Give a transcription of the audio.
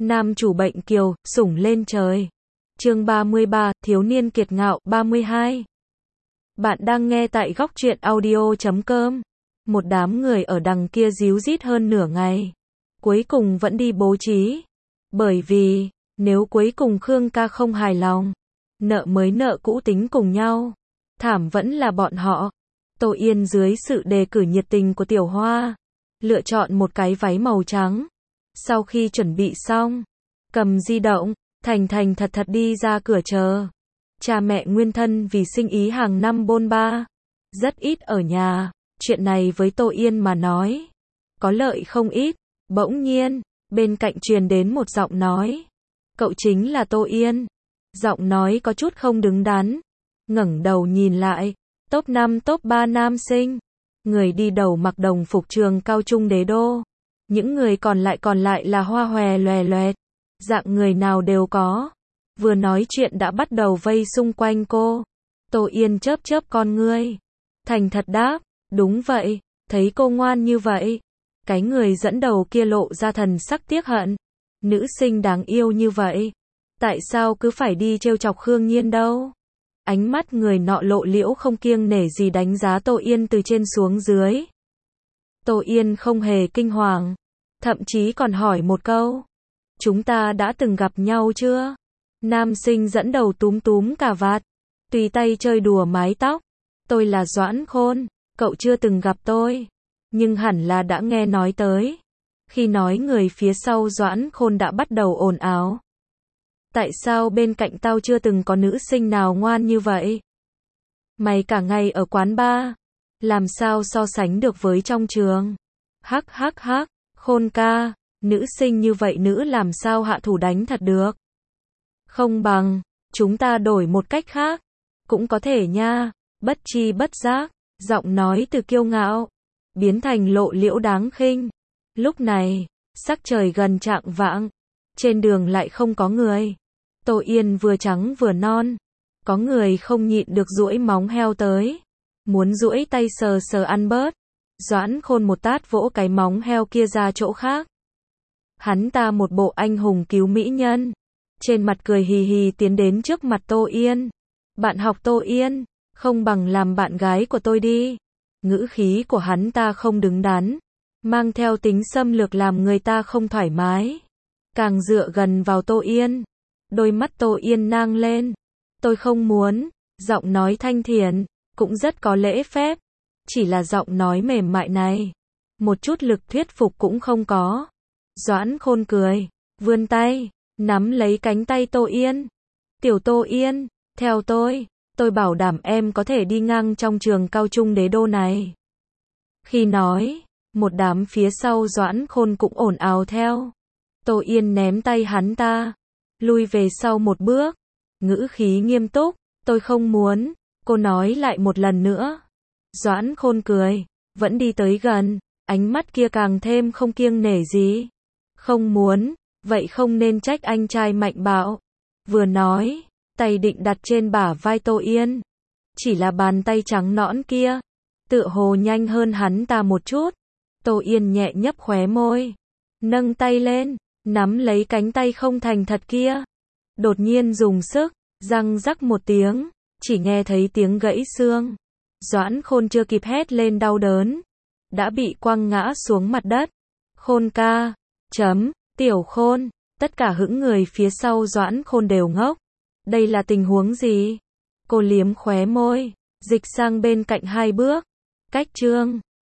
Nam chủ bệnh kiều, sủng lên trời. Chương 33, thiếu niên kiệt ngạo, 32. Bạn đang nghe tại góc truyện audio.com. Một đám người ở đằng kia díu dít hơn nửa ngày. Cuối cùng vẫn đi bố trí. Bởi vì, nếu cuối cùng Khương ca không hài lòng, nợ mới nợ cũ tính cùng nhau. Thảm vẫn là bọn họ. Tô Yên dưới sự đề cử nhiệt tình của Tiểu Hoa, lựa chọn một cái váy màu trắng. Sau khi chuẩn bị xong, cầm di động, thành thành thật thật đi ra cửa chờ. Cha mẹ nguyên thân vì sinh ý hàng năm bôn ba, rất ít ở nhà. Chuyện này với Tô Yên mà nói, có lợi không ít. Bỗng nhiên, bên cạnh truyền đến một giọng nói. Cậu chính là Tô Yên. Giọng nói có chút không đứng đắn. Ngẩng đầu nhìn lại, top 5 top 3 nam sinh. Người đi đầu mặc đồng phục trường cao trung đế đô. Những người còn lại là hoa hòe loè loẹt. Dạng người nào đều có. Vừa nói chuyện đã bắt đầu vây xung quanh cô. Tô Yên chớp chớp con ngươi. Thành thật đáp, đúng vậy, thấy cô ngoan như vậy. Cái người dẫn đầu kia lộ ra thần sắc tiếc hận. Nữ sinh đáng yêu như vậy, tại sao cứ phải đi trêu chọc Khương Nhiên đâu? Ánh mắt người nọ lộ liễu không kiêng nể gì đánh giá Tô Yên từ trên xuống dưới. Tô Yên không hề kinh hoàng, thậm chí còn hỏi một câu. Chúng ta đã từng gặp nhau chưa? Nam sinh dẫn đầu túm túm cà vạt, tùy tay chơi đùa mái tóc. Tôi là Doãn Khôn, cậu chưa từng gặp tôi, nhưng hẳn là đã nghe nói tới. Khi nói người phía sau Doãn Khôn đã bắt đầu ồn ào. Tại sao bên cạnh tao chưa từng có nữ sinh nào ngoan như vậy? Mày cả ngày ở quán bar, làm sao so sánh được với trong trường? Hắc hắc hắc, Khôn ca, nữ sinh như vậy nữ làm sao hạ thủ đánh thật được? Không bằng, chúng ta đổi một cách khác. Cũng có thể nha, bất chi bất giác, giọng nói từ kiêu ngạo, biến thành lộ liễu đáng khinh. Lúc này, sắc trời gần chạng vạng, trên đường lại không có người. Tô Yên vừa trắng vừa non, có người không nhịn được duỗi móng heo tới, muốn duỗi tay sờ sờ ăn bớt. Doãn Khôn một tát vỗ cái móng heo kia ra chỗ khác. Hắn ta một bộ anh hùng cứu mỹ nhân, trên mặt cười hì hì tiến đến trước mặt Tô Yên. Bạn học Tô Yên, không bằng làm bạn gái của tôi đi. Ngữ khí của hắn ta không đứng đắn, mang theo tính xâm lược làm người ta không thoải mái. Càng dựa gần vào Tô Yên, đôi mắt Tô Yên nang lên. Tôi không muốn, giọng nói thanh thiện, cũng rất có lễ phép. Chỉ là giọng nói mềm mại này, một chút lực thuyết phục cũng không có. Doãn Khôn cười, vươn tay, nắm lấy cánh tay Tô Yên. Tiểu Tô Yên, theo tôi bảo đảm em có thể đi ngang trong trường cao trung đế đô này. Khi nói, một đám phía sau Doãn Khôn cũng ồn ào theo. Tô Yên ném tay hắn ta, lui về sau một bước, ngữ khí nghiêm túc, tôi không muốn, cô nói lại một lần nữa. Doãn Khôn cười, vẫn đi tới gần, ánh mắt kia càng thêm không kiêng nể gì. Không muốn, vậy không nên trách anh trai mạnh bạo. Vừa nói, tay định đặt trên bả vai Tô Yên. Chỉ là bàn tay trắng nõn kia, tựa hồ nhanh hơn hắn ta một chút. Tô Yên nhẹ nhấp khóe môi, nâng tay lên, nắm lấy cánh tay không thành thật kia. Đột nhiên dùng sức, răng rắc một tiếng, chỉ nghe thấy tiếng gãy xương. Doãn Khôn chưa kịp hét lên đau đớn, đã bị quăng ngã xuống mặt đất. Khôn ca, Tiểu Khôn, tất cả hững người phía sau Doãn Khôn đều ngốc. Đây là tình huống gì? Cô liếm khóe môi, dịch sang bên cạnh 2 bước. Cách chương